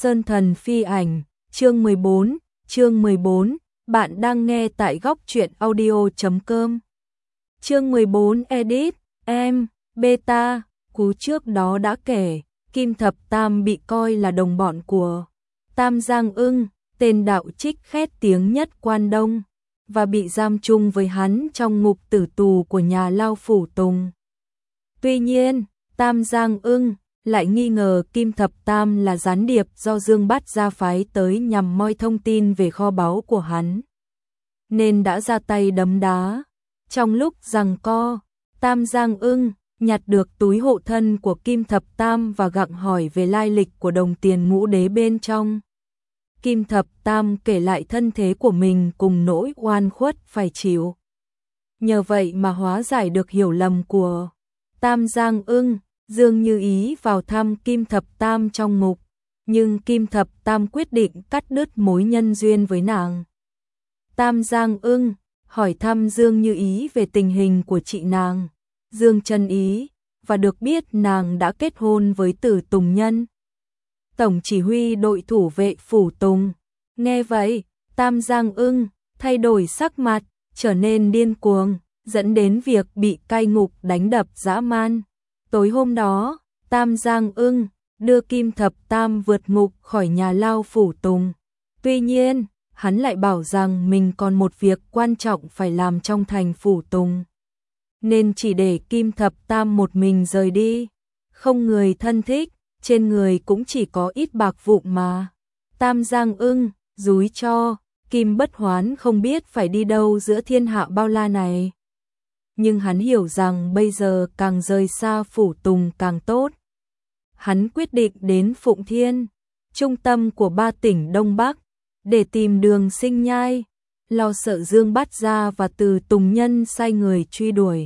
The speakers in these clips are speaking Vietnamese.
Sơn Thần Phi Ảnh, chương 14, bạn đang nghe tại góc truyện audio.com. Chương 14 edit, em, beta, cú trước đó đã kể, Kim Thập Tam bị coi là đồng bọn của Tam Giang Ưng, tên đạo trích khét tiếng nhất Quan Đông, và bị giam chung với hắn trong ngục tử tù của nhà lao Phủ Tùng. Tuy nhiên, Tam Giang Ưng lại nghi ngờ Kim Thập Tam là gián điệp do Dương Bát Gia phái tới nhằm moi thông tin về kho báu của hắn, nên đã ra tay đấm đá. Trong lúc giằng co, Tam Giang Ưng nhặt được túi hộ thân của Kim Thập Tam và gặng hỏi về lai lịch của đồng tiền ngũ đế bên trong. Kim Thập Tam kể lại thân thế của mình cùng nỗi oan khuất phải chịu. Nhờ vậy mà hóa giải được hiểu lầm của Tam Giang Ưng. Dương Như Ý vào thăm Kim Thập Tam trong ngục, nhưng Kim Thập Tam quyết định cắt đứt mối nhân duyên với nàng. Tam Giang Ưng hỏi thăm Dương Như Ý về tình hình của chị nàng, Dương Chân Ý, và được biết nàng đã kết hôn với Tử Tùng Nhân, tổng chỉ huy đội thủ vệ Phủ Tùng. Nghe vậy, Tam Giang Ưng thay đổi sắc mặt, trở nên điên cuồng, dẫn đến việc bị cai ngục đánh đập dã man. Tối hôm đó, Tam Giang Ưng đưa Kim Thập Tam vượt ngục khỏi nhà lao Phủ Tùng. Tuy nhiên, hắn lại bảo rằng mình còn một việc quan trọng phải làm trong thành Phủ Tùng, nên chỉ để Kim Thập Tam một mình rời đi. Không người thân thích, trên người cũng chỉ có ít bạc vụn mà Tam Giang Ưng dúi cho. Kim Bất Hoán không biết phải đi đâu giữa thiên hạ bao la này, nhưng hắn hiểu rằng bây giờ càng rời xa Phủ Tùng càng tốt. Hắn quyết định đến Phụng Thiên, trung tâm của 3 tỉnh Đông Bắc, để tìm Đường Sinh Nhai, lo sợ Dương Bát Gia và Từ Tùng Nhân sai người truy đuổi.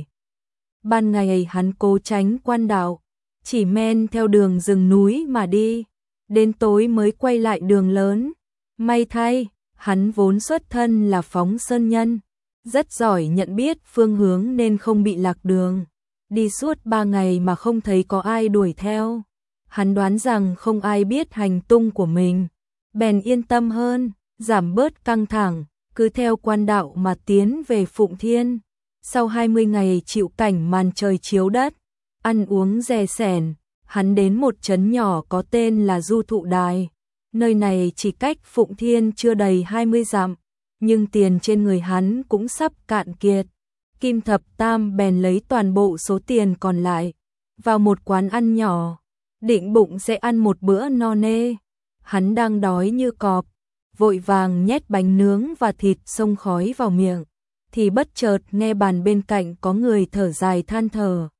Ban ngày hắn cố tránh quan đạo, chỉ men theo đường rừng núi mà đi, đến tối mới quay lại đường lớn. May thay, hắn vốn xuất thân là phóng sơn nhân, rất giỏi nhận biết phương hướng nên không bị lạc đường. Đi suốt 3 ngày mà không thấy có ai đuổi theo. Hắn đoán rằng không ai biết hành tung của mình, bèn yên tâm hơn, giảm bớt căng thẳng, cứ theo quan đạo mà tiến về Phụng Thiên. Sau 20 ngày chịu cảnh màn trời chiếu đất, ăn uống rè sẻn, hắn đến một trấn nhỏ có tên là Du Thụ Đài. Nơi này chỉ cách Phụng Thiên chưa đầy 20 dặm, nhưng tiền trên người hắn cũng sắp cạn kiệt. Kim Thập Tam bèn lấy toàn bộ số tiền còn lại vào một quán ăn nhỏ, định bụng sẽ ăn một bữa no nê. Hắn đang đói như cọp, vội vàng nhét bánh nướng và thịt xông khói vào miệng, thì bất chợt nghe bàn bên cạnh có người thở dài than thở.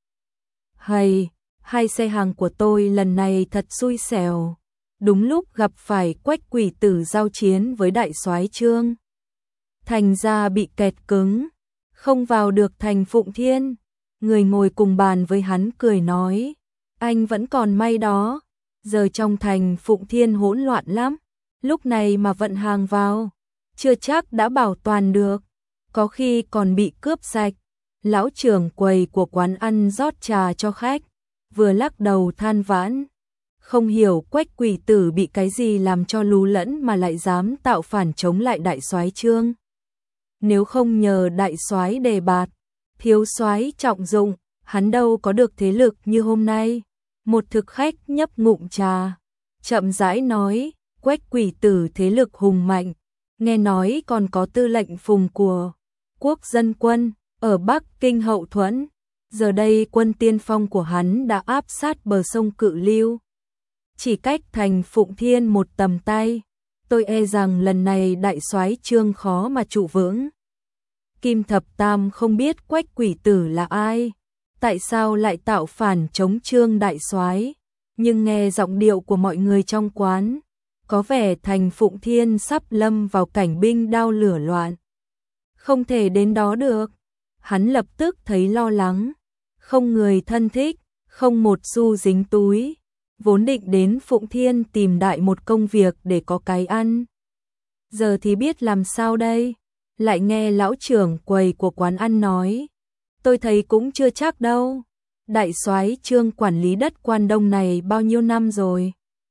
Hay, hai xe hàng của tôi lần này thật xui xẻo. Đúng lúc gặp phải Quách Quỷ Tử giao chiến với đại soái Trương, thành ra bị kẹt cứng, không vào được thành Phụng Thiên. Người ngồi cùng bàn với hắn cười nói, anh vẫn còn may đó, giờ trong thành Phụng Thiên hỗn loạn lắm, lúc này mà vận hàng vào, chưa chắc đã bảo toàn được, có khi còn bị cướp sạch. Lão trưởng quầy của quán ăn rót trà cho khách, vừa lắc đầu than vãn, không hiểu Quách Quỷ Tử bị cái gì làm cho lú lẫn mà lại dám tạo phản chống lại đại soái Trương. Nếu không nhờ đại soái đề bạt, thiếu soái trọng dụng, hắn đâu có được thế lực như hôm nay. Một thực khách nhấp ngụm trà, chậm rãi nói, Quách Quỷ Tử thế lực hùng mạnh, nghe nói còn có tư lệnh phùng của Quốc Dân Quân ở Bắc Kinh hậu thuẫn. Giờ đây quân tiên phong của hắn đã áp sát bờ sông Cự Lưu, chỉ cách thành Phụng Thiên một tầm tay. Tôi e rằng lần này đại soái Trương khó mà trụ vững. Kim Thập Tam không biết Quách Quỷ Tử là ai, tại sao lại tạo phản chống Trương đại soái, nhưng nghe giọng điệu của mọi người trong quán, có vẻ thành Phụng Thiên sắp lâm vào cảnh binh đao lửa loạn, không thể đến đó được. Hắn lập tức thấy lo lắng, không người thân thích, không một xu dính túi, vốn định đến Phụng Thiên tìm đại một công việc để có cái ăn. Giờ thì biết làm sao đây? Lại nghe lão trưởng quầy của quán ăn nói, tôi thấy cũng chưa chắc đâu. Đại soái Trương quản lý đất Quan Đông này bao nhiêu năm rồi?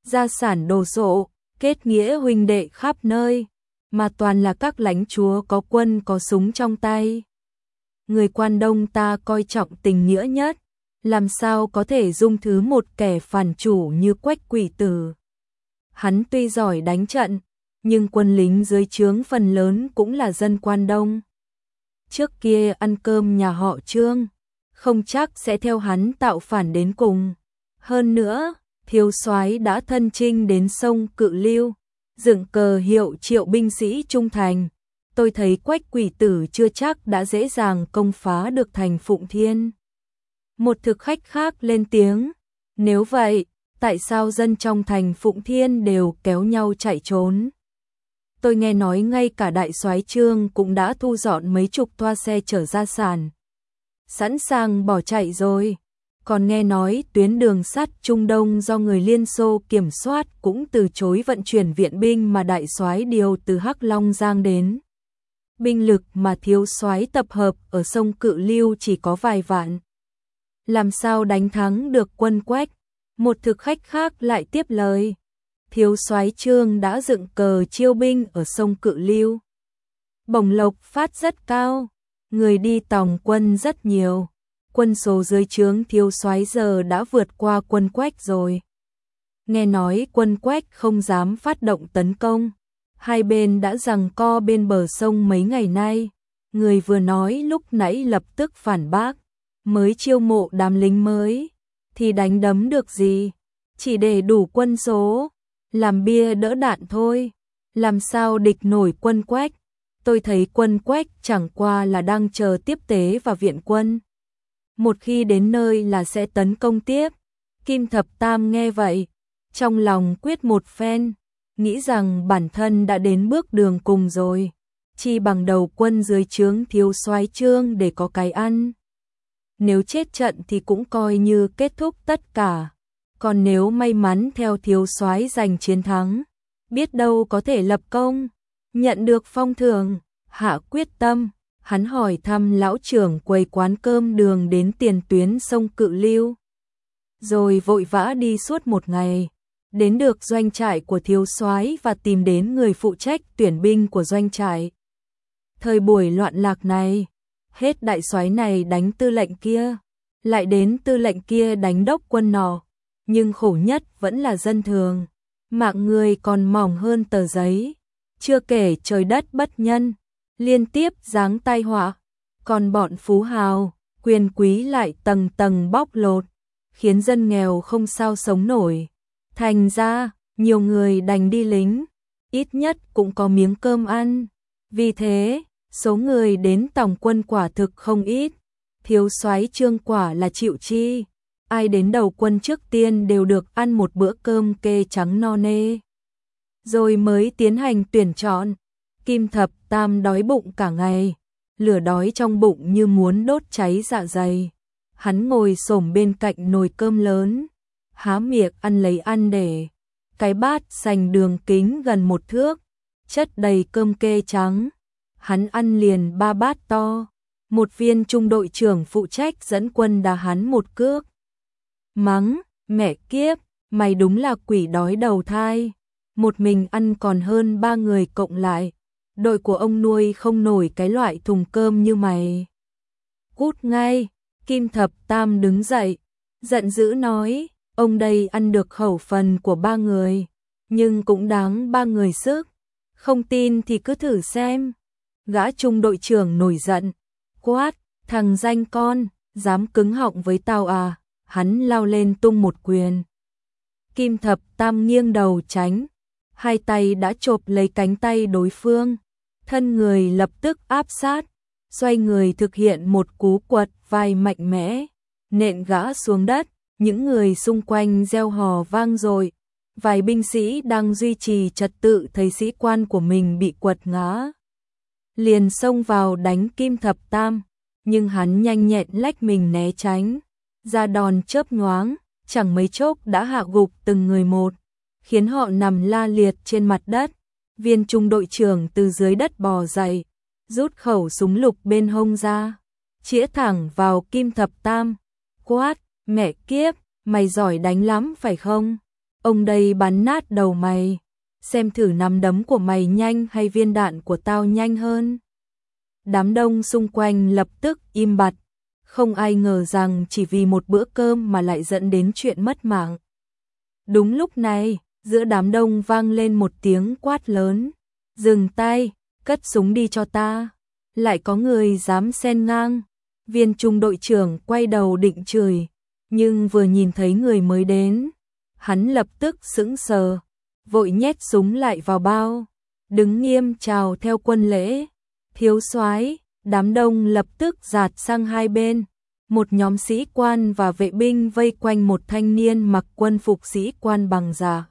gia sản đồ sộ, kết nghĩa huynh đệ khắp nơi, mà toàn là các lãnh chúa có quân có súng trong tay. Người Quan Đông ta coi trọng tình nghĩa nhất, làm sao có thể dung thứ một kẻ phản chủ như Quách Quỷ Tử. Hắn tuy giỏi đánh trận, nhưng quân lính dưới trướng phần lớn cũng là dân Quan Đông. Trước kia ăn cơm nhà họ Trương, không chắc sẽ theo hắn tạo phản đến cùng. Hơn nữa, thiếu soái đã thân chinh đến sông Cự Lưu, dựng cờ hiệu triệu binh sĩ trung thành. Tôi thấy Quách Quỷ Tử chưa chắc đã dễ dàng công phá được thành Phụng Thiên. Một thực khách khác lên tiếng, nếu vậy, tại sao dân trong thành Phụng Thiên đều kéo nhau chạy trốn? Tôi nghe nói ngay cả đại soái Trương cũng đã thu dọn mấy chục toa xe chở gia sản, sẵn sàng bỏ chạy rồi. Còn nghe nói tuyến đường sắt Trung Đông do người Liên Xô kiểm soát cũng từ chối vận chuyển viện binh mà đại soái điều từ Hắc Long Giang đến. Binh lực mà thiếu soái tập hợp ở sông Cự Lưu chỉ có vài vạn. Làm sao đánh thắng được quân Quách? Một thực khách khác lại tiếp lời. Thiếu soái Trương đã dựng cờ chiêu binh ở sông Cự Lưu. Bổng lộc phát rất cao, người đi tòng quân rất nhiều. Quân số dưới trướng thiếu soái giờ đã vượt qua quân Quách rồi. Nghe nói quân Quách không dám phát động tấn công. Hai bên đã giằng co bên bờ sông mấy ngày nay. Người vừa nói lúc nãy lập tức phản bác. Mới chiêu mộ đám lính mới, thì đánh đấm được gì? Chỉ để đủ quân số, làm bia đỡ đạn thôi. Làm sao địch nổi quân Quách? Tôi thấy quân Quách chẳng qua là đang chờ tiếp tế và viện quân. Một khi đến nơi là sẽ tấn công tiếp. Kim Thập Tam nghe vậy, trong lòng quyết một phen, nghĩ rằng bản thân đã đến bước đường cùng rồi, chi bằng đầu quân dưới trướng thiếu soái Trương để có cái ăn. Nếu chết trận thì cũng coi như kết thúc tất cả, còn nếu may mắn theo thiếu soái giành chiến thắng, biết đâu có thể lập công, nhận được phong thưởng. Hạ quyết tâm, hắn hỏi thăm lão trưởng quầy quán cơm đường đến tiền tuyến sông Cự Lưu, rồi vội vã đi suốt một ngày, đến được doanh trại của thiếu soái và tìm đến người phụ trách tuyển binh của doanh trại. Thời buổi loạn lạc này, hết đại soái này đánh tư lệnh kia, lại đến tư lệnh kia đánh đốc quân nọ, nhưng khổ nhất vẫn là dân thường, mạng người còn mỏng hơn tờ giấy, chưa kể trời đất bất nhân, liên tiếp giáng tai họa, còn bọn phú hào, quyền quý lại tầng tầng bóc lột, khiến dân nghèo không sao sống nổi. Thành ra, nhiều người đành đi lính, ít nhất cũng có miếng cơm ăn. Vì thế, số người đến tòng quân quả thực không ít. Thiếu soái Trương quả là chịu chi, ai đến đầu quân trước tiên đều được ăn một bữa cơm kê trắng no nê. Rồi mới tiến hành tuyển chọn. Kim Thập Tam đói bụng cả ngày, lửa đói trong bụng như muốn đốt cháy dạ dày. Hắn ngồi xổm bên cạnh nồi cơm lớn, há miệng ăn lấy ăn để. Cái bát sành đường kính gần 1 thước, chất đầy cơm kê trắng. Hắn ăn liền 3 bát to. Một viên trung đội trưởng phụ trách dẫn quân đá hắn một cước. Mắng, mẹ kiếp, mày đúng là quỷ đói đầu thai. Một mình ăn còn hơn 3 người cộng lại. Đội của ông nuôi không nổi cái loại thùng cơm như mày. Cút ngay, Kim Thập Tam đứng dậy, giận dữ nói, ông đây ăn được khẩu phần của 3 người, nhưng cũng đáng 3 người sức. Không tin thì cứ thử xem. Gã trung đội trưởng nổi giận, quát, thằng danh con, dám cứng họng với tao à? Hắn lao lên tung một quyền. Kim Thập Tam nghiêng đầu tránh, hai tay đã chộp lấy cánh tay đối phương, thân người lập tức áp sát, xoay người thực hiện một cú quật vai mạnh mẽ, nện gã xuống đất. Những người xung quanh reo hò vang dội. Vài binh sĩ đang duy trì trật tự thấy sĩ quan của mình bị quật ngã, liền xông vào đánh Kim Thập Tam, nhưng hắn nhanh nhẹn lách mình né tránh, ra đòn chớp nhoáng, chẳng mấy chốc đã hạ gục từng người một, khiến họ nằm la liệt trên mặt đất. Viên trung đội trưởng từ dưới đất bò dậy, rút khẩu súng lục bên hông ra, chĩa thẳng vào Kim Thập Tam, quát, mẹ kiếp, mày giỏi đánh lắm phải không? Ông đây bắn nát đầu mày, xem thử nắm đấm của mày nhanh hay viên đạn của tao nhanh hơn. Đám đông xung quanh lập tức im bặt, không ai ngờ rằng chỉ vì một bữa cơm mà lại dẫn đến chuyện mất mạng. Đúng lúc này, giữa đám đông vang lên một tiếng quát lớn, dừng tay, cất súng đi cho ta. Lại có người dám xen ngang. Viên trung đội trưởng quay đầu định chửi, nhưng vừa nhìn thấy người mới đến, hắn lập tức sững sờ, vội nhét súng lại vào bao, đứng nghiêm chào theo quân lễ. Thiếu soái, đám đông lập tức dạt sang hai bên. Một nhóm sĩ quan và vệ binh vây quanh một thanh niên mặc quân phục sĩ quan bằng da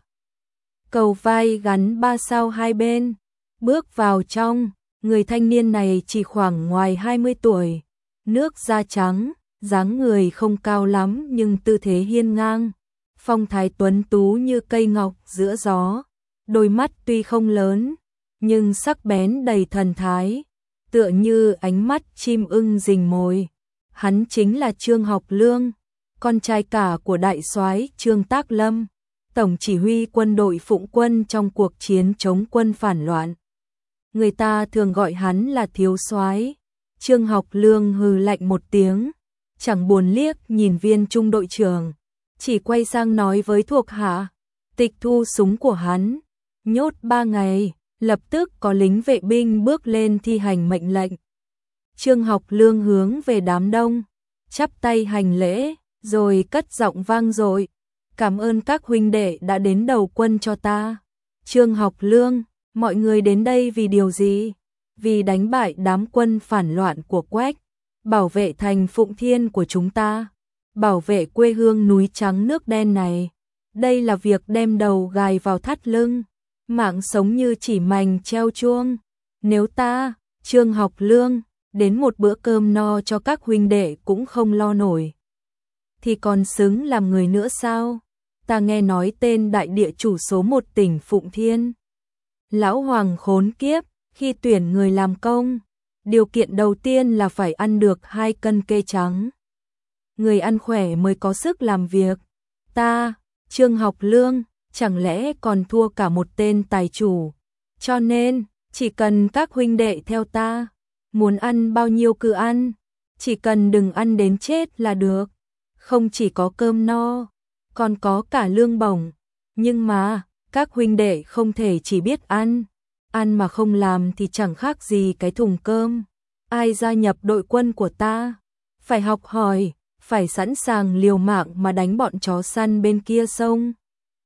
cầu vai gắn 3 sao hai bên. Bước vào trong, người thanh niên này chỉ khoảng ngoài 20 tuổi, nước da trắng, dáng người không cao lắm nhưng tư thế hiên ngang, phong thái tuấn tú như cây ngọc giữa gió, đôi mắt tuy không lớn, nhưng sắc bén đầy thần thái, tựa như ánh mắt chim ưng rình mồi. Hắn chính là Trương Học Lương, con trai cả của đại soái Trương Tác Lâm, tổng chỉ huy quân đội Phụng Quân trong cuộc chiến chống quân phản loạn. Người ta thường gọi hắn là thiếu soái. Trương Học Lương hừ lạnh một tiếng, chẳng buồn liếc nhìn viên trung đội trưởng, chỉ quay sang nói với thuộc hạ, tịch thu súng của hắn, nhốt 3 ngày. Lập tức có lính vệ binh bước lên thi hành mệnh lệnh. Trương Học Lương hướng về đám đông, chắp tay hành lễ, rồi cất giọng vang dội, cảm ơn các huynh đệ đã đến đầu quân cho ta. Trương Học Lương, mọi người đến đây vì điều gì? Vì đánh bại đám quân phản loạn của Quách, bảo vệ thành Phụng Thiên của chúng ta, bảo vệ quê hương núi trắng nước đen này. Đây là việc đem đầu gài vào thắt lưng, mạng sống như chỉ mành treo chuông. Nếu ta, Trương Học Lương, đến một bữa cơm no cho các huynh đệ cũng không lo nổi, thì còn xứng làm người nữa sao? Ta nghe nói tên đại địa chủ số 1 tỉnh Phụng Thiên, lão Hoàng khốn kiếp, khi tuyển người làm công, điều kiện đầu tiên là phải ăn được 2 cân kê trắng. Người ăn khỏe mới có sức làm việc. Ta, Trương Học Lương, chẳng lẽ còn thua cả một tên tài chủ? Cho nên, chỉ cần các huynh đệ theo ta, muốn ăn bao nhiêu cứ ăn, chỉ cần đừng ăn đến chết là được. Không chỉ có cơm no, còn có cả lương bổng. Nhưng mà, các huynh đệ không thể chỉ biết ăn mà không làm thì chẳng khác gì cái thùng cơm. Ai gia nhập đội quân của ta, phải học hỏi, phải sẵn sàng liều mạng mà đánh bọn chó săn bên kia sông.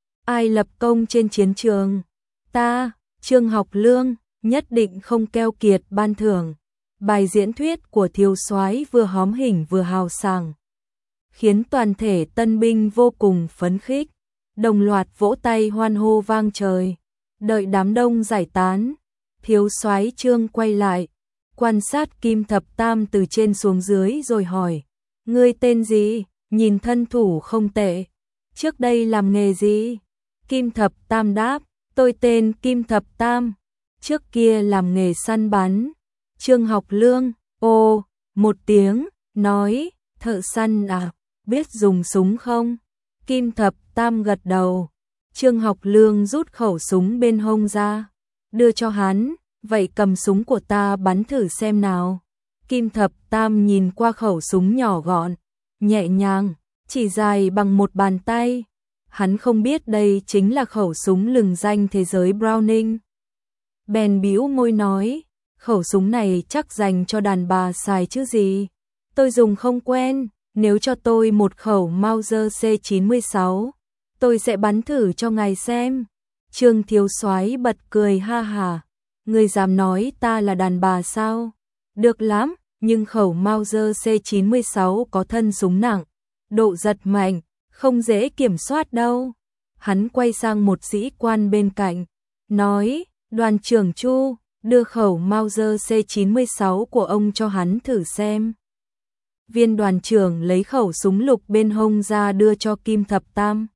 Ai lập công trên chiến trường, ta, Trương Học Lương, nhất định không keo kiệt ban thưởng. Bài diễn thuyết của thiếu soái vừa hóm hỉnh vừa hào sảng, khiến toàn thể tân binh vô cùng phấn khích, đồng loạt vỗ tay hoan hô vang trời. Đợi đám đông giải tán, thiếu soái Trương quay lại, quan sát Kim Thập Tam từ trên xuống dưới rồi hỏi, ngươi tên gì? Nhìn thân thủ không tệ, trước đây làm nghề gì? Kim Thập Tam đáp, tôi tên Kim Thập Tam, trước kia làm nghề săn bắn. Trương Học Lương, ồ, một tiếng, nói, thợ săn à, biết dùng súng không? Kim Thập Tam gật đầu. Trương Học Lương rút khẩu súng bên hông ra, đưa cho hắn, vậy cầm súng của ta bắn thử xem nào. Kim Thập Tam nhìn qua khẩu súng nhỏ gọn, nhẹ nhàng, chỉ dài bằng một bàn tay. Hắn không biết đây chính là khẩu súng lừng danh thế giới Browning. Bèn bĩu môi nói, khẩu súng này chắc dành cho đàn bà xài chứ gì. Tôi dùng không quen, nếu cho tôi một khẩu Mauser C96, tôi sẽ bắn thử cho ngài xem. Trương thiếu soái bật cười ha hà, ngươi dám nói ta là đàn bà sao? Được lắm, nhưng khẩu Mauser C96 có thân súng nặng, độ giật mạnh, không dễ kiểm soát đâu. Hắn quay sang một sĩ quan bên cạnh, nói, đoàn trưởng Chu, đưa khẩu Mauser C96 của ông cho hắn thử xem. Viên đoàn trưởng lấy khẩu súng lục bên hông ra đưa cho Kim Thập Tam.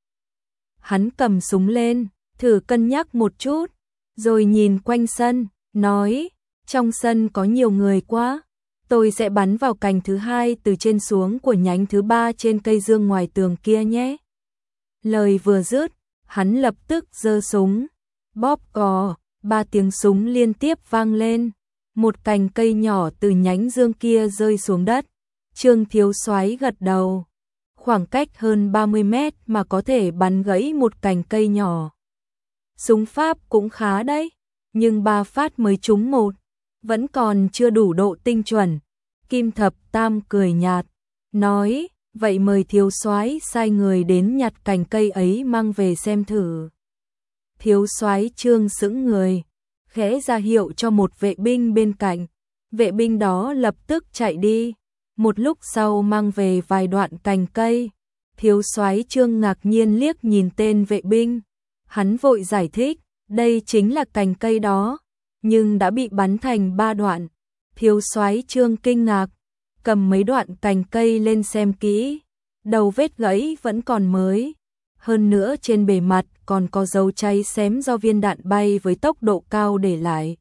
Hắn cầm súng lên, thử cân nhắc một chút, rồi nhìn quanh sân, nói, trong sân có nhiều người quá, tôi sẽ bắn vào cành thứ 2 từ trên xuống của nhánh thứ 3 trên cây dương ngoài tường kia nhé. Lời vừa dứt, hắn lập tức giơ súng, bóp cò, 3 tiếng súng liên tiếp vang lên. Một cành cây nhỏ từ nhánh dương kia rơi xuống đất. Trương thiếu soái gật đầu. Khoảng cách hơn 30 mét mà có thể bắn gãy một cành cây nhỏ. Súng Pháp cũng khá đấy, nhưng 3 phát mới trúng một, vẫn còn chưa đủ độ tinh chuẩn. Kim Thập Tam cười nhạt, nói, vậy mời thiếu soái sai người đến nhặt cành cây ấy mang về xem thử. Thiếu soái Trương sững người, khẽ ra hiệu cho một vệ binh bên cạnh. Vệ binh đó lập tức chạy đi. Một lúc sau mang về vài đoạn cành cây. Thiếu soái Trương ngạc nhiên liếc nhìn tên vệ binh. Hắn vội giải thích, đây chính là cành cây đó, nhưng đã bị bắn thành 3 đoạn. Thiếu soái Trương kinh ngạc, cầm mấy đoạn cành cây lên xem kỹ. Đầu vết gãy vẫn còn mới. Hơn nữa trên bề mặt còn có dấu cháy xém do viên đạn bay với tốc độ cao để lại.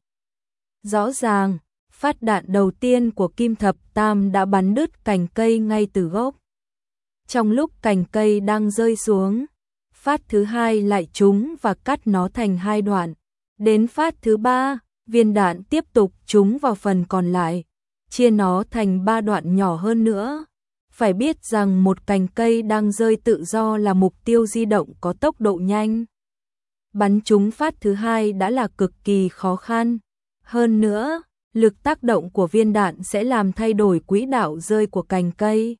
Rõ ràng, phát đạn đầu tiên của Kim Thập Tam đã bắn đứt cành cây ngay từ gốc. Trong lúc cành cây đang rơi xuống, phát thứ hai lại trúng và cắt nó thành 2 đoạn. Đến phát thứ 3, viên đạn tiếp tục trúng vào phần còn lại, chia nó thành 3 đoạn nhỏ hơn nữa. Phải biết rằng một cành cây đang rơi tự do là mục tiêu di động có tốc độ nhanh. Bắn trúng phát thứ 2 đã là cực kỳ khó khăn. Hơn nữa, lực tác động của viên đạn sẽ làm thay đổi quỹ đạo rơi của cành cây.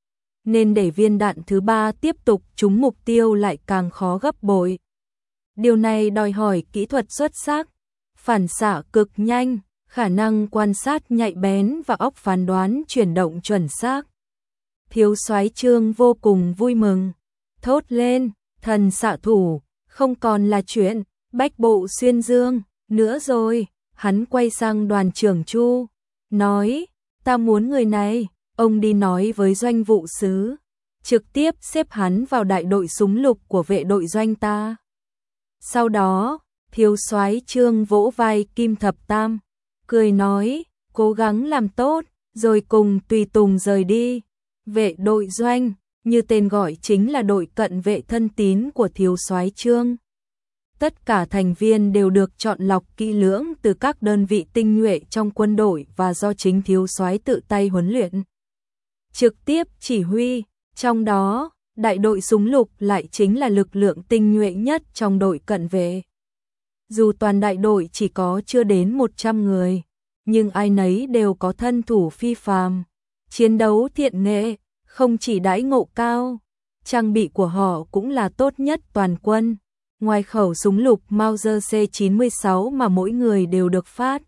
Nên để viên đạn thứ 3 tiếp tục trúng mục tiêu lại càng khó gấp bội. Điều này đòi hỏi kỹ thuật xuất sắc, phản xạ cực nhanh, khả năng quan sát nhạy bén và óc phán đoán chuyển động chuẩn xác. Thiếu soái Trương vô cùng vui mừng, thốt lên, thần xạ thủ, không còn là chuyện bách bộ xuyên dương nữa rồi. Hắn quay sang đoàn trưởng Chu, nói, ta muốn người này, ông đi nói với doanh vụ sứ, trực tiếp xếp hắn vào đại đội súng lục của vệ đội doanh ta. Sau đó, thiếu soái Trương vỗ vai Kim Thập Tam, cười nói, cố gắng làm tốt, rồi cùng tùy tùng rời đi. Vệ đội doanh, như tên gọi chính là đội cận vệ thân tín của thiếu soái Trương. Tất cả thành viên đều được chọn lọc kỹ lưỡng từ các đơn vị tinh nhuệ trong quân đội và do chính thiếu soái tự tay huấn luyện, trực tiếp chỉ huy. Trong đó, đại đội súng lục lại chính là lực lượng tinh nhuệ nhất trong đội cận vệ. Dù toàn đại đội chỉ có chưa đến 100 người, nhưng ai nấy đều có thân thủ phi phàm, chiến đấu thiện nghệ, không chỉ đãi ngộ cao, trang bị của họ cũng là tốt nhất toàn quân. Ngoài khẩu súng lục Mauser C96 mà mỗi người đều được phát,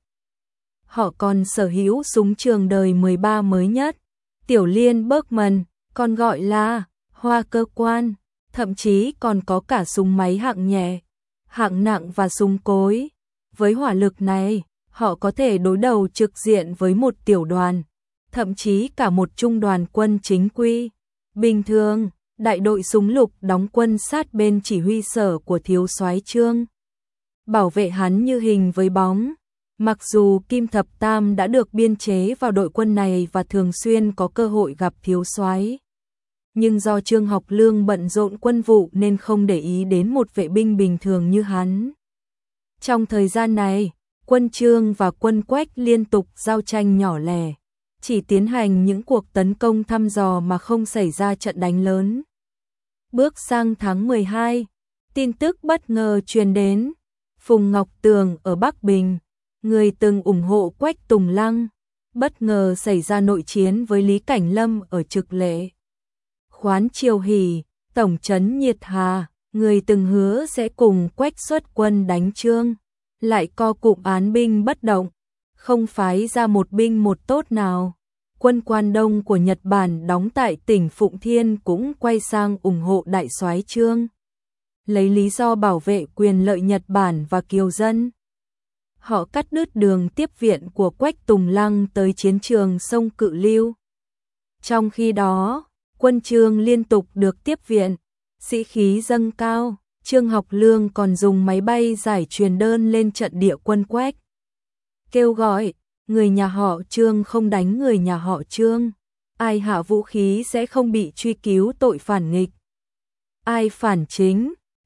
họ còn sở hữu súng trường đời 13 mới nhất, Tiểu Liên Bergmann, còn gọi là Hoa Cơ Quan, thậm chí còn có cả súng máy hạng nhẹ, hạng nặng và súng cối. Với hỏa lực này, họ có thể đối đầu trực diện với một tiểu đoàn, thậm chí cả một trung đoàn quân chính quy. Bình thường, đại đội súng lục đóng quân sát bên chỉ huy sở của thiếu soái Trương, bảo vệ hắn như hình với bóng. Mặc dù Kim Thập Tam đã được biên chế vào đội quân này và thường xuyên có cơ hội gặp thiếu soái, nhưng do Trương Học Lương bận rộn quân vụ nên không để ý đến một vệ binh bình thường như hắn. Trong thời gian này, quân Trương và quân Quách liên tục giao tranh nhỏ lẻ, chỉ tiến hành những cuộc tấn công thăm dò mà không xảy ra trận đánh lớn. Bước sang tháng 12, tin tức bất ngờ truyền đến. Phùng Ngọc Tường ở Bắc Bình, người từng ủng hộ Quách Tùng Lăng, bất ngờ xảy ra nội chiến với Lý Cảnh Lâm ở Trực Lệ. Khoán Triều Hỷ, tổng trấn Nhiệt Hà, người từng hứa sẽ cùng Quách xuất quân đánh Trương, lại co cụm án binh bất động, không phái ra một binh một tốt nào. Quân Quan Đông của Nhật Bản đóng tại tỉnh Phụng Thiên cũng quay sang ủng hộ đại soái Trương, lấy lý do bảo vệ quyền lợi Nhật Bản và kiều dân. Họ cắt đứt đường tiếp viện của Quách Tùng Lăng tới chiến trường sông Cự Lưu. Trong khi đó, quân Trương liên tục được tiếp viện, sĩ khí dâng cao. Trương Học Lương còn dùng máy bay giải truyền đơn lên trận địa quân Quách, kêu gọi người nhà họ Trương không đánh người nhà họ Trương, ai hạ vũ khí sẽ không bị truy cứu tội phản nghịch, ai phản chính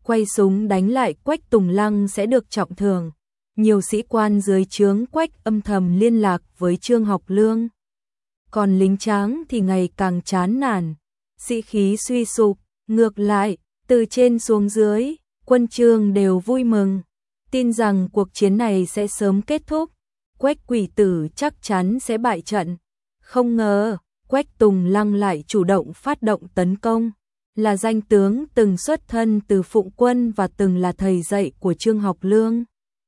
quay súng đánh lại Quách Tùng Lăng sẽ được trọng thưởng. Nhiều sĩ quan dưới trướng Quách âm thầm liên lạc với Trương Học Lương. Còn lính Tráng thì ngày càng chán nản, sĩ khí suy sụp, ngược lại, từ trên xuống dưới, quân Trương đều vui mừng, tin rằng cuộc chiến này sẽ sớm kết thúc, Quách Quỷ Tử chắc chắn sẽ bại trận. Không ngờ, Quách Tùng Lăng lại chủ động phát động tấn công, là danh tướng từng xuất thân từ Phụng Quân và từng là thầy dạy của Trương Học Lương.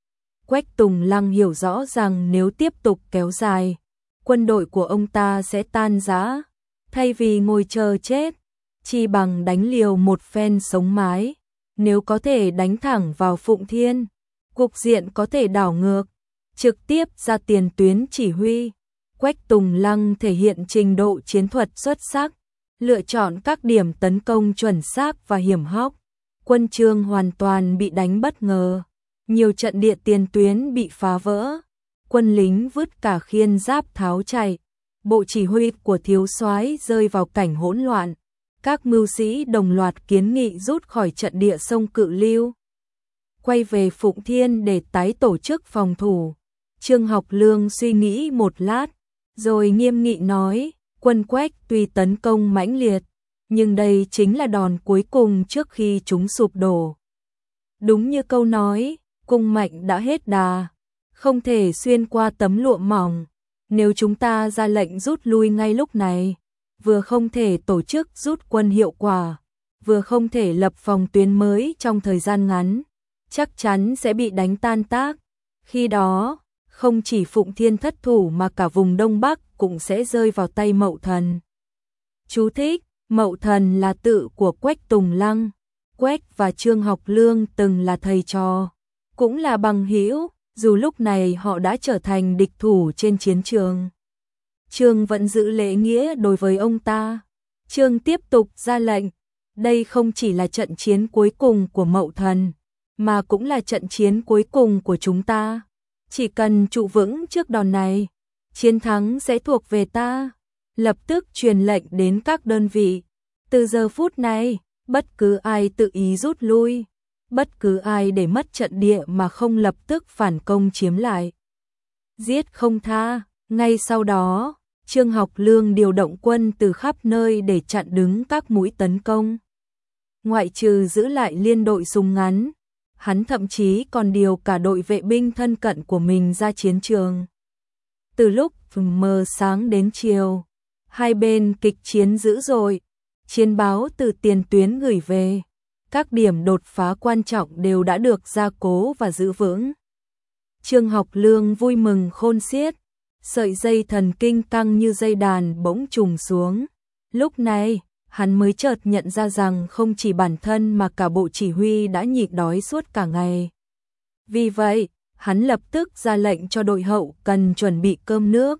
Quách Tùng Lăng hiểu rõ rằng nếu tiếp tục kéo dài, quân đội của ông ta sẽ tan rã, thay vì ngồi chờ chết, chi bằng đánh liều một phen sống mái. Nếu có thể đánh thẳng vào Phụng Thiên, cục diện có thể đảo ngược, trực tiếp ra tiền tuyến chỉ huy. Quách Tùng Lăng thể hiện trình độ chiến thuật xuất sắc, lựa chọn các điểm tấn công chuẩn xác và hiểm hóc. Quân Trương hoàn toàn bị đánh bất ngờ, nhiều trận địa tiền tuyến bị phá vỡ, quân lính vứt cả khiên giáp tháo chạy, bộ chỉ huy của thiếu soái rơi vào cảnh hỗn loạn. Các mưu sĩ đồng loạt kiến nghị rút khỏi trận địa sông Cự Lưu, quay về Phụng Thiên để tái tổ chức phòng thủ. Trương Học Lương suy nghĩ một lát, rồi nghiêm nghị nói, quân Quách tuy tấn công mãnh liệt, nhưng đây chính là đòn cuối cùng trước khi chúng sụp đổ. Đúng như câu nói, cung mạnh đã hết đà, không thể xuyên qua tấm lụa mỏng. Nếu chúng ta ra lệnh rút lui ngay lúc này, vừa không thể tổ chức rút quân hiệu quả, vừa không thể lập phòng tuyến mới trong thời gian ngắn, chắc chắn sẽ bị đánh tan tác. Khi đó, không chỉ Phụng Thiên thất thủ mà cả vùng Đông Bắc cũng sẽ rơi vào tay Mậu Thần. Chú thích: Mậu Thần là tự của Quách Tùng Lăng. Quách và Trương Học Lương từng là thầy trò, cũng là bằng hữu, dù lúc này họ đã trở thành địch thủ trên chiến trường. Trương vẫn giữ lễ nghĩa đối với ông ta. Trương tiếp tục ra lệnh, đây không chỉ là trận chiến cuối cùng của Mậu Thần, mà cũng là trận chiến cuối cùng của chúng ta. Chỉ cần trụ vững trước đòn này, chiến thắng sẽ thuộc về ta. Lập tức truyền lệnh đến các đơn vị. Từ giờ phút này, bất cứ ai tự ý rút lui, bất cứ ai để mất trận địa mà không lập tức phản công chiếm lại, giết không tha. Ngay sau đó, Trương Học Lương điều động quân từ khắp nơi để chặn đứng các mũi tấn công. Ngoại trừ giữ lại liên đội súng ngắn, hắn thậm chí còn điều cả đội vệ binh thân cận của mình ra chiến trường. Từ lúc mờ sáng đến chiều, hai bên kịch chiến dữ dội, chiến báo từ tiền tuyến gửi về, các điểm đột phá quan trọng đều đã được gia cố và giữ vững. Trương Học Lương vui mừng khôn xiết, sợi dây thần kinh căng như dây đàn bỗng trùng xuống. Lúc này, hắn mới chợt nhận ra rằng không chỉ bản thân mà cả bộ chỉ huy đã nhịn đói suốt cả ngày. Vì vậy, hắn lập tức ra lệnh cho đội hậu cần chuẩn bị cơm nước.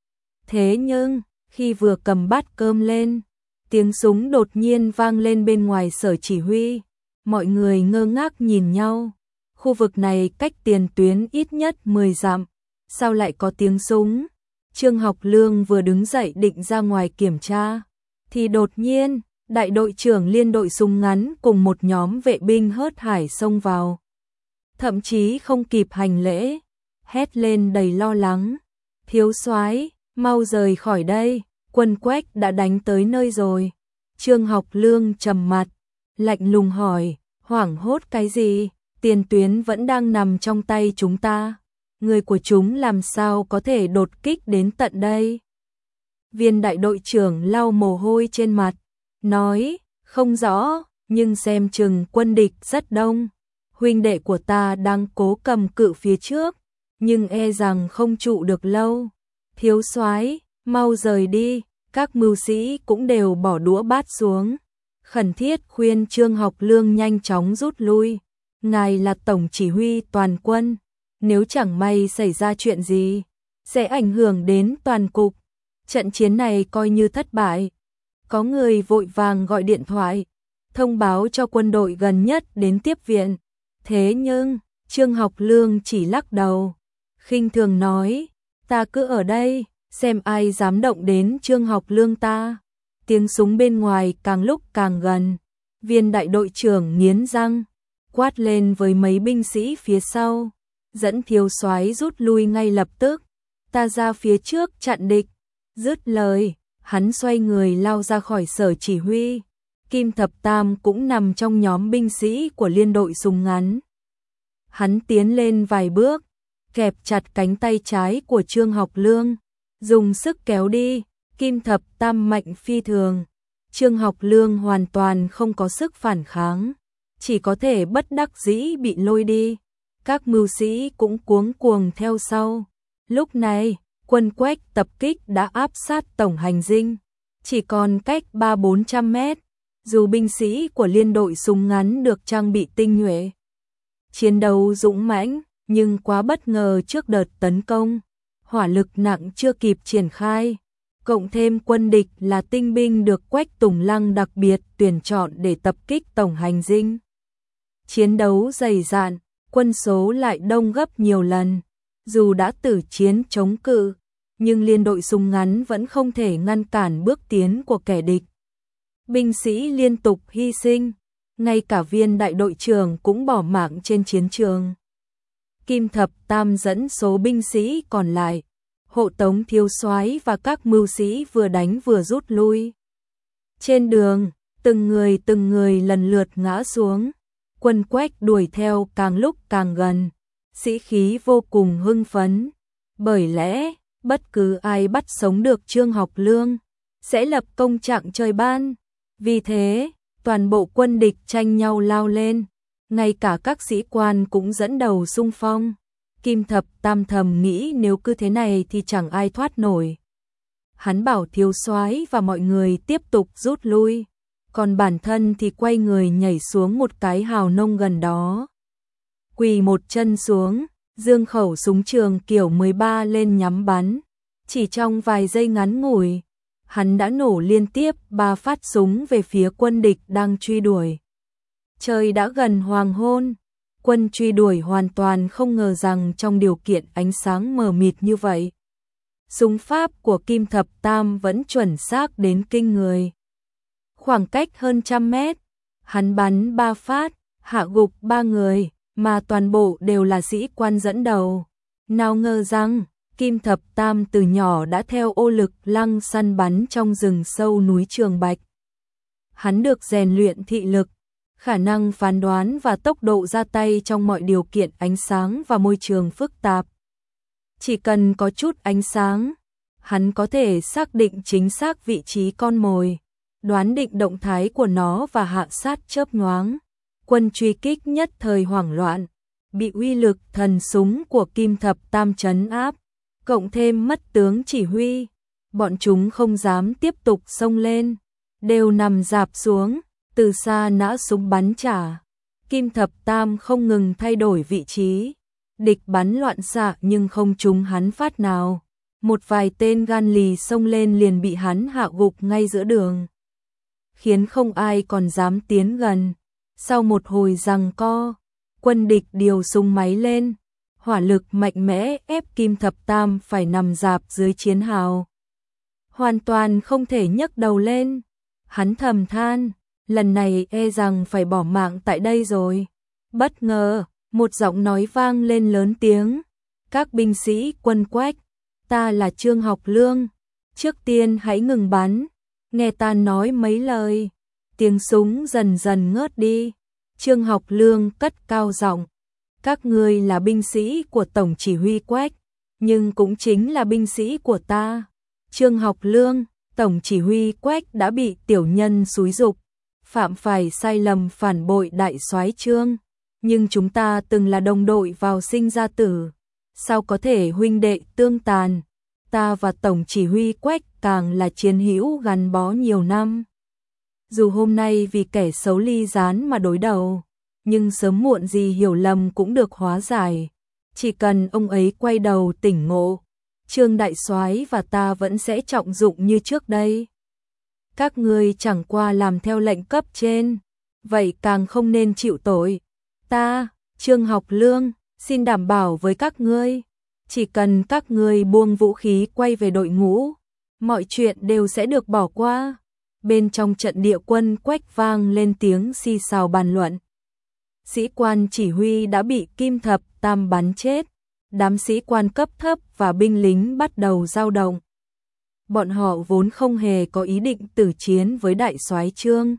Thế nhưng, khi vừa cầm bát cơm lên, tiếng súng đột nhiên vang lên bên ngoài sở chỉ huy. Mọi người ngơ ngác nhìn nhau. Khu vực này cách tiền tuyến ít nhất 10 dặm. Sao lại có tiếng súng? Trương Học Lương vừa đứng dậy định ra ngoài kiểm tra, thì đột nhiên, đại đội trưởng liên đội súng ngắn cùng một nhóm vệ binh hớt hải xông vào. Thậm chí không kịp hành lễ, hét lên đầy lo lắng. Thiếu soái, mau rời khỏi đây, quân Quách đã đánh tới nơi rồi. Trương Học Lương trầm mặt, lạnh lùng hỏi, hoảng hốt cái gì? Tiền tuyến vẫn đang nằm trong tay chúng ta. Người của chúng làm sao có thể đột kích đến tận đây? Viên đại đội trưởng lau mồ hôi trên mặt, nói, không rõ, nhưng xem chừng quân địch rất đông. Huynh đệ của ta đang cố cầm cự phía trước, nhưng e rằng không trụ được lâu. Thiếu soái, mau rời đi. Các mưu sĩ cũng đều bỏ đũa bát xuống, khẩn thiết khuyên Trương Học Lương nhanh chóng rút lui. Ngài là tổng chỉ huy toàn quân, nếu chẳng may xảy ra chuyện gì, sẽ ảnh hưởng đến toàn cục. Trận chiến này coi như thất bại. Có người vội vàng gọi điện thoại, thông báo cho quân đội gần nhất đến tiếp viện. Thế nhưng, Trương Học Lương chỉ lắc đầu, khinh thường nói, ta cứ ở đây, xem ai dám động đến Trương Học Lương ta. Tiếng súng bên ngoài càng lúc càng gần. Viên đại đội trưởng nghiến răng, quát lên với mấy binh sĩ phía sau, dẫn thiếu soái rút lui ngay lập tức, ta ra phía trước chặn địch. Dứt lời, hắn xoay người lao ra khỏi sở chỉ huy. Kim Thập Tam cũng nằm trong nhóm binh sĩ của liên đội súng ngắn. Hắn tiến lên vài bước, kẹp chặt cánh tay trái của Trương Học Lương, dùng sức kéo đi. Kim Thập Tam mạnh phi thường, Trương Học Lương hoàn toàn không có sức phản kháng, chỉ có thể bất đắc dĩ bị lôi đi. Các mưu sĩ cũng cuống cuồng theo sau. Lúc này, quân Quách tập kích đã áp sát tổng hành dinh, chỉ còn cách 300-400 mét. Dù binh sĩ của liên đội súng ngắn được trang bị tinh nhuệ, chiến đấu dũng mãnh, nhưng quá bất ngờ trước đợt tấn công, hỏa lực nặng chưa kịp triển khai, cộng thêm quân địch là tinh binh được Quách Tùng Lăng đặc biệt tuyển chọn để tập kích tổng hành dinh. Chiến đấu dày dạn, quân số lại đông gấp nhiều lần, dù đã tử chiến chống cự, nhưng liên đội súng ngắn vẫn không thể ngăn cản bước tiến của kẻ địch. Binh sĩ liên tục hy sinh, ngay cả viên đại đội trưởng cũng bỏ mạng trên chiến trường. Kim Thập Tam dẫn số binh sĩ còn lại, hộ tống thiếu soái và các mưu sĩ vừa đánh vừa rút lui. Trên đường, từng người lần lượt ngã xuống, quân Quách đuổi theo càng lúc càng gần, sĩ khí vô cùng hưng phấn, bởi lẽ bất cứ ai bắt sống được Trương Học Lương sẽ lập công trạng trời ban. Vì thế, toàn bộ quân địch tranh nhau lao lên, ngay cả các sĩ quan cũng dẫn đầu xung phong. Kim Thập Tam thầm nghĩ nếu cứ thế này thì chẳng ai thoát nổi. Hắn bảo thiếu soái và mọi người tiếp tục rút lui, còn bản thân thì quay người nhảy xuống một cái hào nông gần đó. Quỳ một chân xuống, giương khẩu súng trường kiểu 13 lên nhắm bắn. Chỉ trong vài giây ngắn ngủi, hắn đã nổ liên tiếp 3 phát súng về phía quân địch đang truy đuổi. Trời đã gần hoàng hôn, quân truy đuổi hoàn toàn không ngờ rằng trong điều kiện ánh sáng mờ mịt như vậy, súng pháp của Kim Thập Tam vẫn chuẩn xác đến kinh người. Khoảng cách hơn 100 mét, hắn bắn 3 phát, hạ gục 3 người, mà toàn bộ đều là sĩ quan dẫn đầu. Nào ngờ rằng, Kim Thập Tam từ nhỏ đã theo ô lực lăng săn bắn trong rừng sâu núi Trường Bạch. Hắn được rèn luyện thị lực, khả năng phán đoán và tốc độ ra tay trong mọi điều kiện ánh sáng và môi trường phức tạp. Chỉ cần có chút ánh sáng, hắn có thể xác định chính xác vị trí con mồi, đoán định động thái của nó và hạ sát chớp nhoáng. Quân truy kích nhất thời hoảng loạn, bị uy lực thần súng của Kim Thập Tam trấn áp, cộng thêm mất tướng chỉ huy, bọn chúng không dám tiếp tục xông lên, đều nằm rạp xuống, từ xa nã súng bắn trả. Kim Thập Tam không ngừng thay đổi vị trí, địch bắn loạn xạ nhưng không trúng hắn phát nào. Một vài tên gan lì xông lên liền bị hắn hạ gục ngay giữa đường, khiến không ai còn dám tiến gần. Sau một hồi giằng co, quân địch điều súng máy lên, hỏa lực mạnh mẽ ép Kim Thập Tam phải nằm rạp dưới chiến hào, hoàn toàn không thể nhấc đầu lên. Hắn thầm than, lần này e rằng phải bỏ mạng tại đây rồi. Bất ngờ, một giọng nói vang lên lớn tiếng, các binh sĩ quân Quách, ta là Trương Học Lương, trước tiên hãy ngừng bắn, nghe ta nói mấy lời. Tiếng súng dần dần ngớt đi, Trương Học Lương cất cao giọng, các ngươi là binh sĩ của Tổng chỉ huy Quách, nhưng cũng chính là binh sĩ của ta. Trương Học Lương, Tổng chỉ huy Quách đã bị tiểu nhân xúi giục, phạm phải sai lầm phản bội đại soái Trương, nhưng chúng ta từng là đồng đội vào sinh ra tử, sao có thể huynh đệ tương tàn. Ta và Tổng chỉ huy Quách càng là chiến hữu gắn bó nhiều năm. Dù hôm nay vì kẻ xấu ly gián mà đối đầu, nhưng sớm muộn gì hiểu lầm cũng được hóa giải. Chỉ cần ông ấy quay đầu tỉnh ngộ, Trương đại soái và ta vẫn sẽ trọng dụng như trước đây. Các ngươi chẳng qua làm theo lệnh cấp trên, vậy càng không nên chịu tội. Ta, Trương Học Lương, xin đảm bảo với các ngươi, chỉ cần các ngươi buông vũ khí quay về đội ngũ, mọi chuyện đều sẽ được bỏ qua. Bên trong trận địa quân Quách vang lên tiếng xì xào bàn luận. sĩ quan chỉ huy đã bị Kim Thập Tam bắn chết. Đám sĩ quan cấp thấp và binh lính bắt đầu dao động. Bọn họ vốn không hề có ý định tử chiến với đại soái Trương.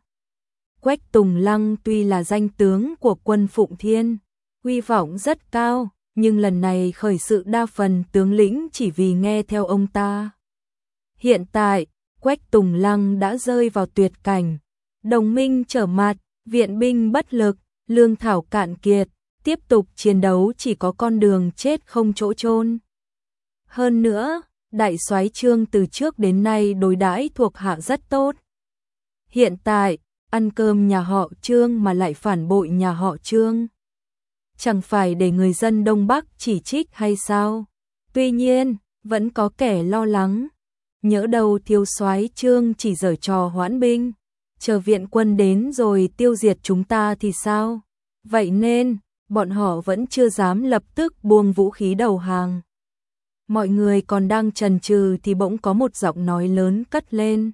Quách Tùng Lăng tuy là danh tướng của quân Phụng Thiên, uy vọng rất cao, nhưng lần này khởi sự đa phần tướng lĩnh chỉ vì nghe theo ông ta. Hiện tại, Quách Tùng Lăng đã rơi vào tuyệt cảnh, đồng minh trở mặt, viện binh bất lực, lương thảo cạn kiệt, tiếp tục chiến đấu chỉ có con đường chết không chỗ chôn. Hơn nữa, đại soái Trương từ trước đến nay đối đãi thuộc hạ rất tốt. Hiện tại, ăn cơm nhà họ Trương mà lại phản bội nhà họ Trương. Chẳng phải để người dân Đông Bắc chỉ trích hay sao? Tuy nhiên, vẫn có kẻ lo lắng. Nhỡ đâu thiếu soái Trương chỉ giở trò hoãn binh, chờ viện quân đến rồi tiêu diệt chúng ta thì sao? Vậy nên, bọn họ vẫn chưa dám lập tức buông vũ khí đầu hàng. Mọi người còn đang chần chừ thì bỗng có một giọng nói lớn cất lên.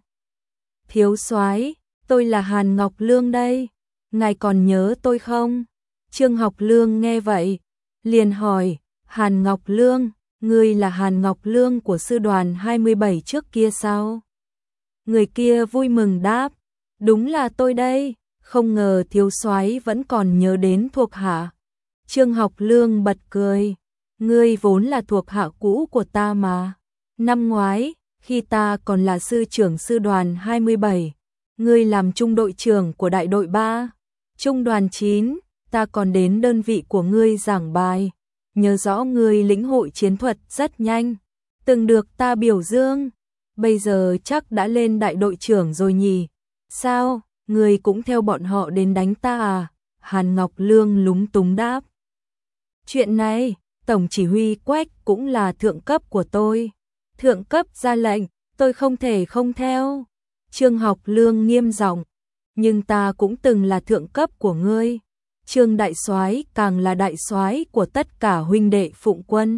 Thiếu soái, tôi là Hàn Ngọc Lương đây, ngài còn nhớ tôi không? Trương Học Lương nghe vậy, liền hỏi, Hàn Ngọc Lương, ngươi là Hàn Ngọc Lương của sư đoàn 27 trước kia sao? Người kia vui mừng đáp, đúng là tôi đây, không ngờ thiếu soái vẫn còn nhớ đến thuộc hạ. Trương Học Lương bật cười, ngươi vốn là thuộc hạ cũ của ta mà. Năm ngoái, khi ta còn là sư trưởng sư đoàn 27, ngươi làm trung đội trưởng của đại đội 3, trung đoàn 9, ta còn đến đơn vị của ngươi giảng bài, nhớ rõ ngươi lĩnh hội chiến thuật rất nhanh, từng được ta biểu dương, bây giờ chắc đã lên đại đội trưởng rồi nhỉ? Sao, ngươi cũng theo bọn họ đến đánh ta à? Hàn Ngọc Lương lúng túng đáp. Chuyện này, tổng chỉ huy Quách cũng là thượng cấp của tôi. Thượng cấp ra lệnh, tôi không thể không theo. Trương Học Lương nghiêm giọng, nhưng ta cũng từng là thượng cấp của ngươi. Trương đại soái càng là đại soái của tất cả huynh đệ Phụng quân.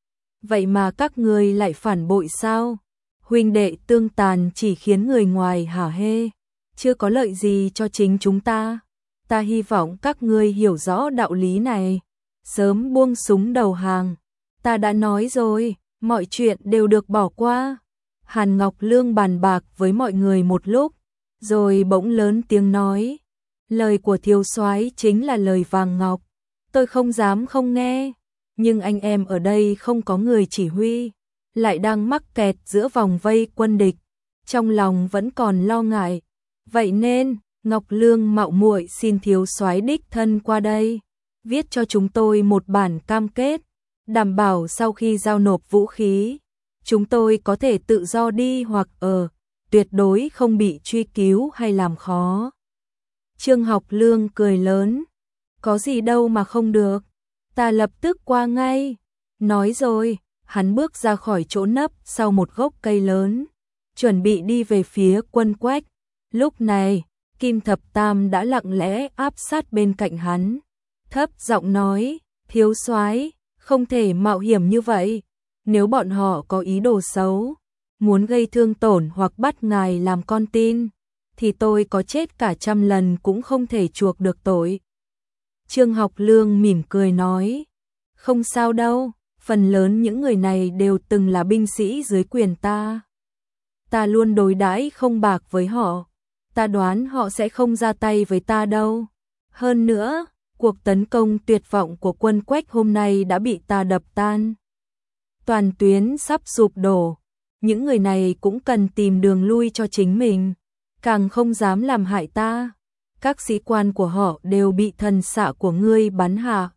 Vậy mà các ngươi lại phản bội sao? Huynh đệ tương tàn chỉ khiến người ngoài hả hê, chưa có lợi gì cho chính chúng ta. Ta hy vọng các ngươi hiểu rõ đạo lý này, sớm buông súng đầu hàng. Ta đã nói rồi, mọi chuyện đều được bỏ qua. Hàn Ngọc Lương bàn bạc với mọi người một lúc, rồi bỗng lớn tiếng nói, lời của thiếu soái chính là lời vàng ngọc, tôi không dám không nghe, nhưng anh em ở đây không có người chỉ huy, lại đang mắc kẹt giữa vòng vây quân địch, trong lòng vẫn còn lo ngại, vậy nên Ngọc Lương mạo muội xin thiếu soái đích thân qua đây, viết cho chúng tôi một bản cam kết, đảm bảo sau khi giao nộp vũ khí, chúng tôi có thể tự do đi hoặc tuyệt đối không bị truy cứu hay làm khó. Trương Học Lương cười lớn, có gì đâu mà không được, ta lập tức qua ngay. Nói rồi, hắn bước ra khỏi chỗ nấp sau một gốc cây lớn, chuẩn bị đi về phía quân Quách. Lúc này, Kim Thập Tam đã lặng lẽ áp sát bên cạnh hắn, thấp giọng nói, thiếu soái, không thể mạo hiểm như vậy, nếu bọn họ có ý đồ xấu, muốn gây thương tổn hoặc bắt ngài làm con tin, thì tôi có chết cả 100 lần cũng không thể chuộc được tội. Trương Học Lương mỉm cười nói, không sao đâu, phần lớn những người này đều từng là binh sĩ dưới quyền ta. Ta luôn đối đãi không bạc với họ, ta đoán họ sẽ không ra tay với ta đâu. Hơn nữa, cuộc tấn công tuyệt vọng của quân Quách hôm nay đã bị ta đập tan. Toàn tuyến sắp sụp đổ, những người này cũng cần tìm đường lui cho chính mình, càng không dám làm hại ta. Các sĩ quan của họ đều bị thần xạ của ngươi bắn hạ.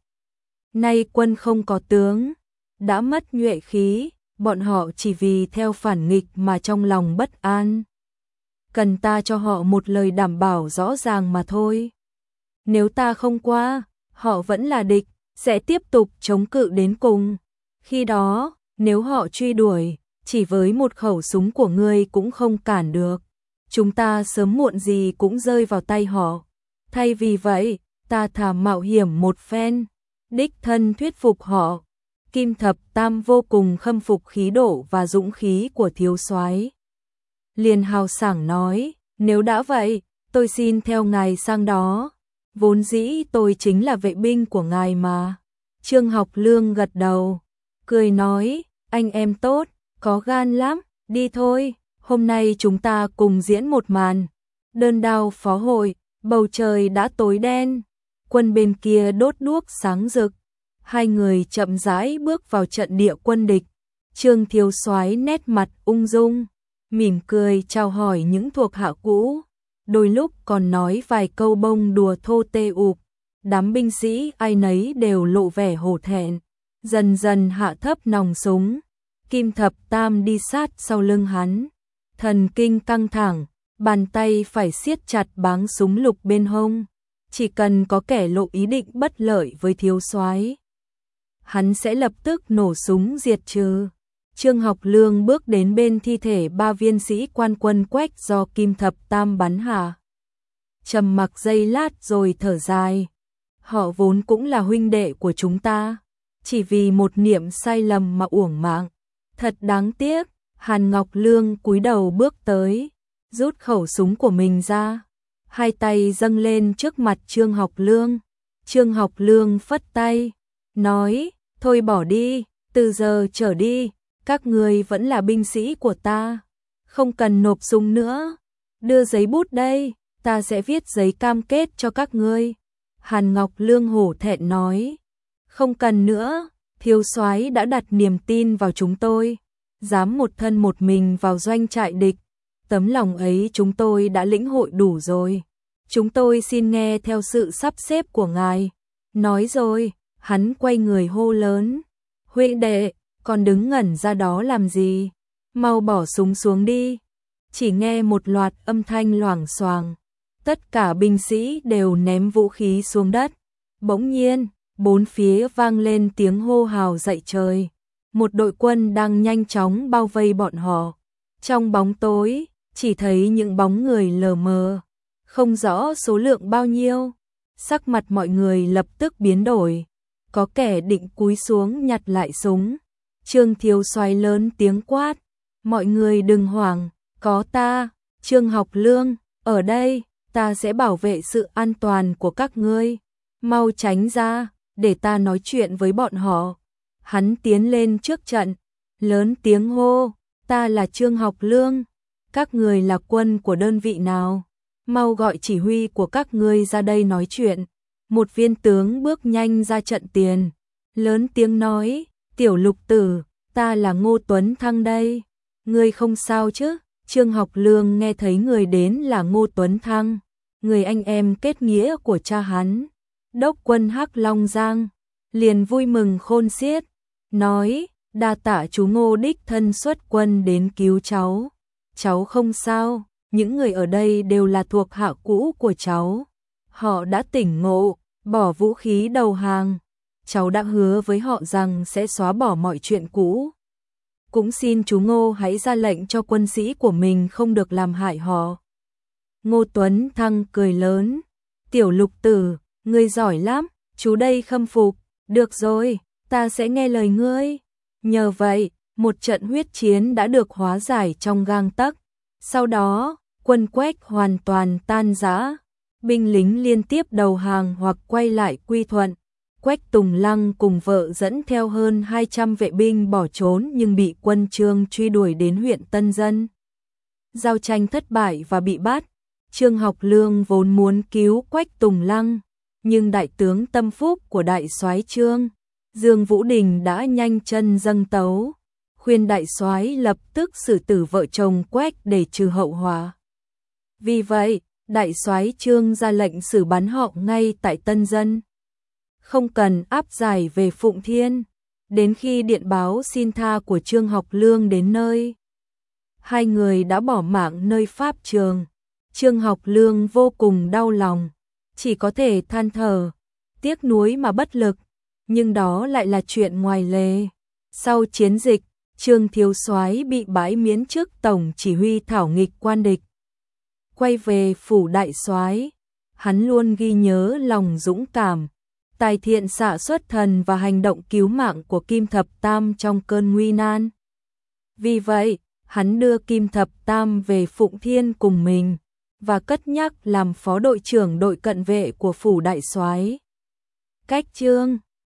Nay quân không có tướng, đã mất nhuệ khí, bọn họ chỉ vì theo phản nghịch mà trong lòng bất an. Cần ta cho họ một lời đảm bảo rõ ràng mà thôi. Nếu ta không qua, họ vẫn là địch, sẽ tiếp tục chống cự đến cùng. Khi đó, nếu họ truy đuổi, chỉ với một khẩu súng của ngươi cũng không cản được. Chúng ta sớm muộn gì cũng rơi vào tay họ. Thay vì vậy, ta thà mạo hiểm một phen, đích thân thuyết phục họ. Kim Thập Tam vô cùng khâm phục khí độ và dũng khí của thiếu soái. Liền hào sảng nói, nếu đã vậy, tôi xin theo ngài sang đó. Vốn dĩ tôi chính là vệ binh của ngài mà. Trương Học Lương gật đầu, cười nói, anh em tốt, có gan lắm, đi thôi, hôm nay chúng ta cùng diễn một màn. Đơn đao phó hội, bầu trời đã tối đen, quân bên kia đốt đuốc sáng rực. Hai người chậm rãi bước vào trận địa quân địch. Trương Thiếu Soái nét mặt ung dung, mỉm cười chào hỏi những thuộc hạ cũ, đôi lúc còn nói vài câu bông đùa thô tê ụp. Đám binh sĩ ai nấy đều lộ vẻ hổ thẹn, dần dần hạ thấp nòng súng. Kim Thập Tam đi sát sau lưng hắn, thần kinh căng thẳng, bàn tay phải siết chặt báng súng lục bên hông. Chỉ cần có kẻ lộ ý định bất lợi với thiếu soái, hắn sẽ lập tức nổ súng diệt trừ. Trương Học Lương bước đến bên thi thể 3 viên sĩ quan quân Quách do Kim Thập Tam bắn hạ. Trầm mặc giây lát rồi thở dài. Họ vốn cũng là huynh đệ của chúng ta, chỉ vì một niệm sai lầm mà uổng mạng. Thật đáng tiếc. Hàn Ngọc Lương cúi đầu bước tới, rút khẩu súng của mình ra, hai tay dâng lên trước mặt Trương Học Lương. Trương Học Lương phất tay, nói, thôi bỏ đi, từ giờ trở đi, các ngươi vẫn là binh sĩ của ta, không cần nộp súng nữa. Đưa giấy bút đây, ta sẽ viết giấy cam kết cho các ngươi. Hàn Ngọc Lương hổ thẹn nói, không cần nữa, thiếu soái đã đặt niềm tin vào chúng tôi, dám một thân một mình vào doanh trại địch, tấm lòng ấy chúng tôi đã lĩnh hội đủ rồi. Chúng tôi xin nghe theo sự sắp xếp của ngài. Nói rồi, hắn quay người hô lớn, huynh đệ, còn đứng ngẩn ra đó làm gì? Mau bỏ súng xuống đi. Chỉ nghe một loạt âm thanh loảng xoảng, tất cả binh sĩ đều ném vũ khí xuống đất. Bỗng nhiên, bốn phía vang lên tiếng hô hào dậy trời. Một đội quân đang nhanh chóng bao vây bọn họ. Trong bóng tối, chỉ thấy những bóng người lờ mờ, không rõ số lượng bao nhiêu. Sắc mặt mọi người lập tức biến đổi. Có kẻ định cúi xuống nhặt lại súng. Trương Thiếu Soái lớn tiếng quát, mọi người đừng hoảng, có ta, Trương Học Lương, ở đây, ta sẽ bảo vệ sự an toàn của các ngươi. Mau tránh ra, để ta nói chuyện với bọn họ. Hắn tiến lên trước trận, lớn tiếng hô, ta là Trương Học Lương, các người là quân của đơn vị nào? Mau gọi chỉ huy của các ngươi ra đây nói chuyện. Một viên tướng bước nhanh ra trận tiền, lớn tiếng nói, tiểu lục tử, ta là Ngô Tuấn Thăng đây. Ngươi không sao chứ? Trương Học Lương nghe thấy người đến là Ngô Tuấn Thăng, người anh em kết nghĩa của cha hắn, đốc quân Hắc Long Giang, liền vui mừng khôn xiết, nói, đa tạ chú Ngô đích thân xuất quân đến cứu cháu. Cháu không sao, những người ở đây đều là thuộc hạ cũ của cháu. Họ đã tỉnh ngộ, bỏ vũ khí đầu hàng. Cháu đã hứa với họ rằng sẽ xóa bỏ mọi chuyện cũ. Cũng xin chú Ngô hãy ra lệnh cho quân sĩ của mình không được làm hại họ. Ngô Tuấn Thăng cười lớn, tiểu lục tử, ngươi giỏi lắm, chú đây khâm phục, được rồi, ta sẽ nghe lời ngươi. Nhờ vậy, một trận huyết chiến đã được hóa giải trong gang tấc. Sau đó, quân Quách hoàn toàn tan rã, binh lính liên tiếp đầu hàng hoặc quay lại quy thuận. Quách Tùng Lăng cùng vợ dẫn theo hơn 200 vệ binh bỏ trốn nhưng bị quân Trương truy đuổi đến huyện Tân Dân. Giao tranh thất bại và bị bắt. Trương Học Lương vốn muốn cứu Quách Tùng Lăng, nhưng đại tướng tâm phúc của đại soái Trương, Dương Vũ Đình đã nhanh chân dâng tấu, khuyên đại soái lập tức xử tử vợ chồng Quách để trừ hậu họa. Vì vậy, đại soái Trương ra lệnh xử bắn họ ngay tại Tân Dân, không cần áp giải về Phụng Thiên. Đến khi điện báo xin tha của Trương Học Lương đến nơi, hai người đã bỏ mạng nơi pháp trường. Trương Học Lương vô cùng đau lòng, chỉ có thể than thở, tiếc nuối mà bất lực, nhưng đó lại là chuyện ngoài lề. Sau chiến dịch, Trương Thiếu Soái bị bãi miễn chức tổng chỉ huy thảo nghịch quan địch. Quay về phủ đại soái, hắn luôn ghi nhớ lòng dũng cảm, tài thiện xạ xuất thần và hành động cứu mạng của Kim Thập Tam trong cơn nguy nan. Vì vậy, hắn đưa Kim Thập Tam về Phụng Thiên cùng mình, và cất nhắc làm phó đội trưởng đội cận vệ của phủ đại soái. Cách chương